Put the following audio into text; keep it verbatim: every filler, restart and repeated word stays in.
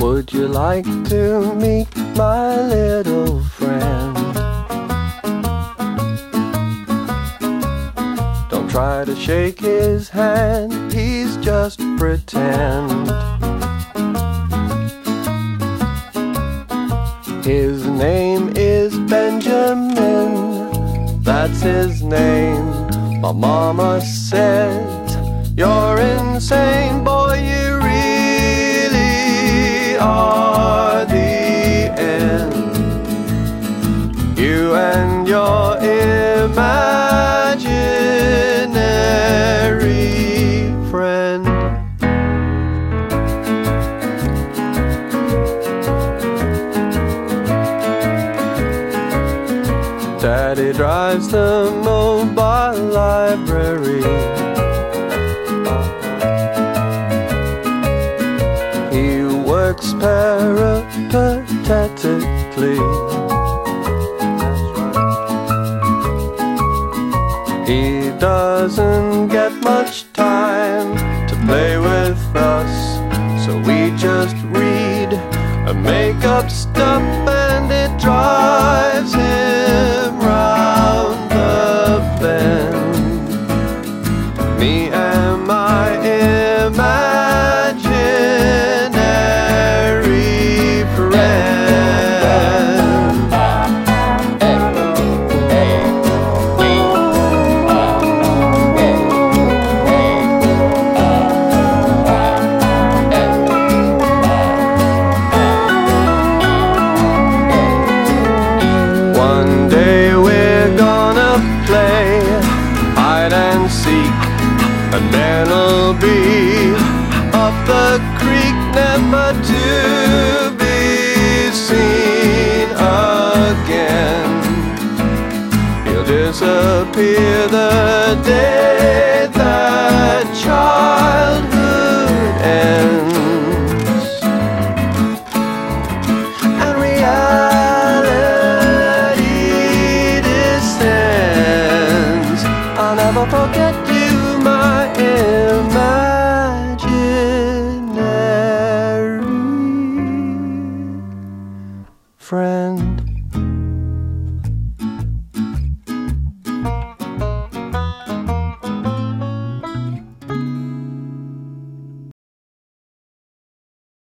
Would you like to meet my little friend? Don't try to shake his hand, he's just pretend. His name is Benjamin, that's his name. My mama says, you're insane, boy, you really are the end. You and your imaginary friend. Daddy drives the mobile library. He works peripatetically. He doesn't get much time to play with us, so we just read and make up stuff, and it drives him round the bend. Me and my imaginary friend. One day we're gonna play hide and seek, and then it'll be up the creek, never to be seen again. He'll disappear the day that childhood ends, and reality descends. I'll never forget you, my imaginary friend.